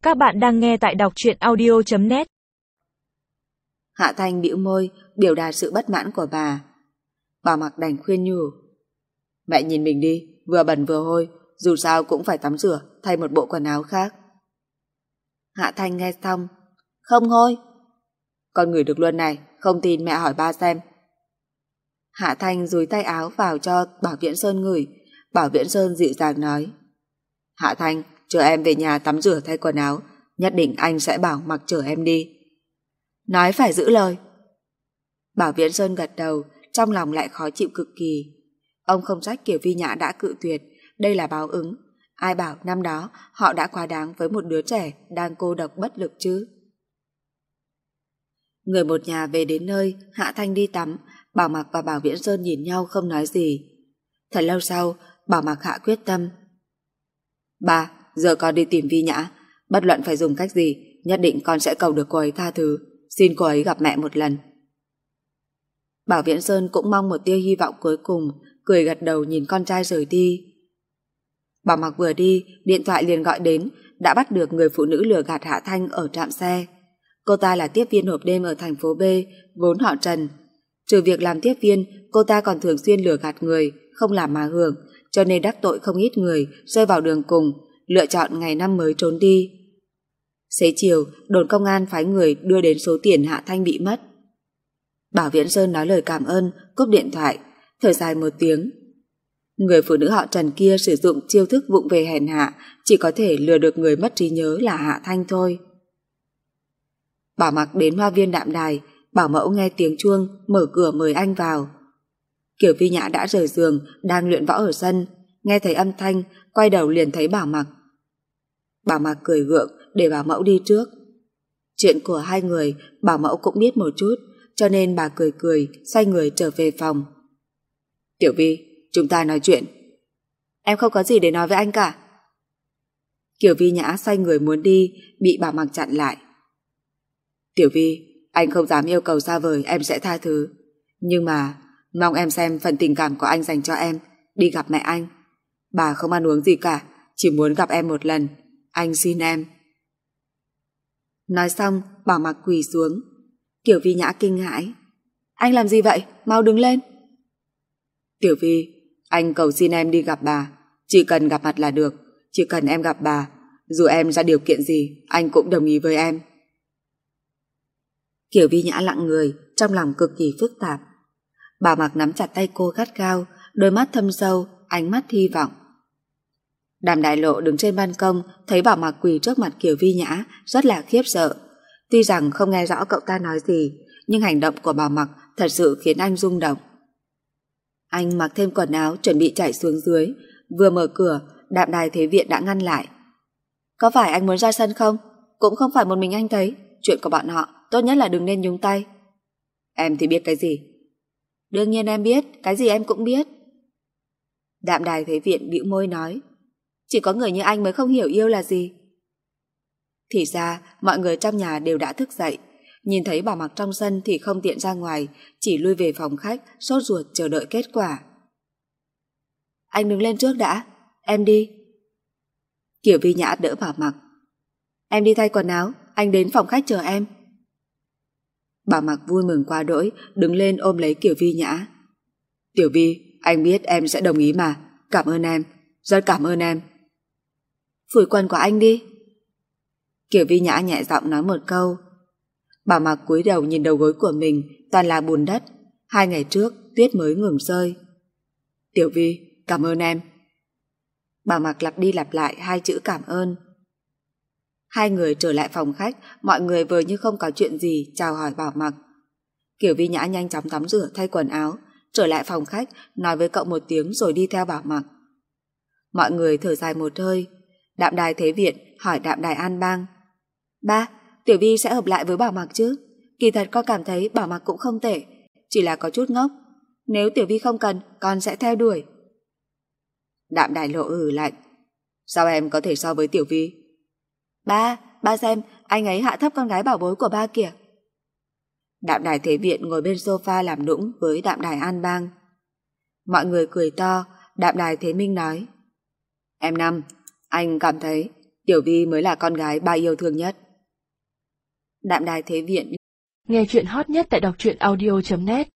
Các bạn đang nghe tại đọc truyện audio.net. Hạ Thanh bĩu môi, biểu đạt sự bất mãn của bà. Bà Mặc đành khuyên nhủ. Mẹ nhìn mình đi, vừa bẩn vừa hôi, dù sao cũng phải tắm rửa, thay một bộ quần áo khác. Hạ Thanh nghe xong. Không hôi. Con ngửi được luôn này, không tin mẹ hỏi ba xem. Hạ Thanh dúi tay áo vào cho Bảo Viễn Sơn ngửi. Bảo Viễn Sơn dịu dàng nói. Hạ Thanh, chờ em về nhà tắm rửa thay quần áo, nhất định anh sẽ bảo Mặc chở em đi. Nói phải giữ lời. Bảo Viễn Sơn gật đầu, trong lòng lại khó chịu cực kỳ. Ông không trách Kiều Vi Nhã đã cự tuyệt, đây là báo ứng. Ai bảo năm đó họ đã quá đáng với một đứa trẻ đang cô độc bất lực chứ. Người một nhà về đến nơi, Hạ Thanh đi tắm, Bảo Mặc và Bảo Viễn Sơn nhìn nhau không nói gì. Thật lâu sau, Bảo Mặc hạ quyết tâm. Ba, giờ con đi tìm Vi Nhã, bất luận phải dùng cách gì, nhất định con sẽ cầu được cô ấy tha thứ, xin cô ấy gặp mẹ một lần. Bảo Viễn Sơn cũng mong một tia hy vọng cuối cùng, cười gật đầu nhìn con trai rời đi. Bảo Mặc vừa đi, điện thoại liền gọi đến, đã bắt được người phụ nữ lừa gạt Hạ Thanh ở trạm xe. Cô ta là tiếp viên hộp đêm ở thành phố B, vốn họ Trần. Trừ việc làm tiếp viên, cô ta còn thường xuyên lừa gạt người, không làm mà hưởng, cho nên đắc tội không ít người, rơi vào đường cùng, lựa chọn ngày năm mới trốn đi. Xế chiều, đồn công an phái người đưa đến số tiền Hạ Thanh bị mất. Bảo Viễn Sơn nói lời cảm ơn, cúp điện thoại, thở dài một tiếng. Người phụ nữ họ Trần kia sử dụng chiêu thức vụng về hèn hạ, chỉ có thể lừa được người mất trí nhớ là Hạ Thanh thôi. Bảo Mặc đến hoa viên Đạm Đài, bảo mẫu nghe tiếng chuông, mở cửa mời anh vào. Kiều Vi Nhã đã rời giường, đang luyện võ ở sân, nghe thấy âm thanh, quay đầu liền thấy Bảo Mặc. Bảo Mặc cười gượng để bảo mẫu đi trước. Chuyện của hai người, bảo mẫu cũng biết một chút, cho nên bà cười cười, xoay người trở về phòng. Tiểu Vi, chúng ta nói chuyện. Em không có gì để nói với anh cả. Kiều Vi Nhã xoay người muốn đi, bị Bảo Mặc chặn lại. Tiểu Vi, anh không dám yêu cầu xa vời em sẽ tha thứ, nhưng mà mong em xem phần tình cảm của anh dành cho em, đi gặp mẹ anh. Bà không ăn uống gì cả, chỉ muốn gặp em một lần, anh xin em. Nói xong, Bảo Mặc quỳ xuống. Kiều Vi Nhã kinh hãi. Anh làm gì vậy? Mau đứng lên. Tiểu Vi, anh cầu xin em đi gặp bà, chỉ cần gặp mặt là được, chỉ cần em gặp bà, dù em ra điều kiện gì, anh cũng đồng ý với em. Kiều Vi Nhã lặng người, trong lòng cực kỳ phức tạp. Bảo Mặc nắm chặt tay cô gắt gao, đôi mắt thâm sâu, ánh mắt hy vọng. Đàm Đại Lộ đứng trên ban công, thấy Bảo Mặc quỳ trước mặt Kiều Vi Nhã, rất là khiếp sợ. Tuy rằng không nghe rõ cậu ta nói gì, nhưng hành động của Bảo Mặc thật sự khiến anh rung động. Anh mặc thêm quần áo chuẩn bị chạy xuống dưới, vừa mở cửa, Đạm Đài Thế Viện đã ngăn lại. Có phải anh muốn ra sân không? Cũng không phải một mình anh thấy, chuyện của bọn họ tốt nhất là đừng nên nhúng tay. Em thì biết cái gì? Đương nhiên em biết, cái gì em cũng biết. Đạm Đài Thế Viện bĩu môi nói. Chỉ có người như anh mới không hiểu yêu là gì. Thì ra mọi người trong nhà đều đã thức dậy, nhìn thấy Bảo Mặc trong sân thì không tiện ra ngoài, chỉ lui về phòng khách sốt ruột chờ đợi kết quả. Anh đứng lên trước đã, em đi. Kiều Vi Nhã đỡ Bảo Mặc. Em đi thay quần áo, anh đến phòng khách chờ em. Bảo Mặc vui mừng quá đỗi, đứng lên ôm lấy Kiều Vi Nhã. Tiểu Vi, anh biết em sẽ đồng ý mà, cảm ơn em, rất cảm ơn em. Phủi quần của anh đi. Kiều Vi Nhã nhẹ giọng nói một câu. Bảo Mặc cúi đầu nhìn đầu gối của mình, toàn là bùn đất. 2 ngày trước tuyết mới ngừng rơi. Tiểu Vi, cảm ơn em. Bảo Mặc lặp đi lặp lại 2 chữ cảm ơn. Hai người trở lại phòng khách, mọi người vừa như không có chuyện gì chào hỏi Bảo Mặc. Kiều Vi Nhã nhanh chóng tắm rửa thay quần áo, trở lại phòng khách nói với cậu một tiếng rồi đi theo Bảo Mặc. Mọi người thở dài một hơi. Đạm Đài Thế Viện hỏi Đạm Đài An Bang. Ba, Tiểu Vi sẽ hợp lại với Bảo Mặc chứ? Kỳ thật con cảm thấy Bảo Mặc cũng không tệ, chỉ là có chút ngốc. Nếu Tiểu Vi không cần, con sẽ theo đuổi. Đạm Đài Lộ lạnh. Sao em có thể so với Tiểu Vi? Ba xem, anh ấy hạ thấp con gái bảo bối của ba kìa. Đạm Đài Thế Viện ngồi bên sofa làm nũng với Đạm Đài An Bang. Mọi người cười to. Đạm Đài Thế Minh nói. Em Năm, anh cảm thấy Tiểu Vi mới là con gái ba yêu thương nhất. Đạm Đài Thế Viện. Nghe chuyện hot nhất tại đọc truyện audio.net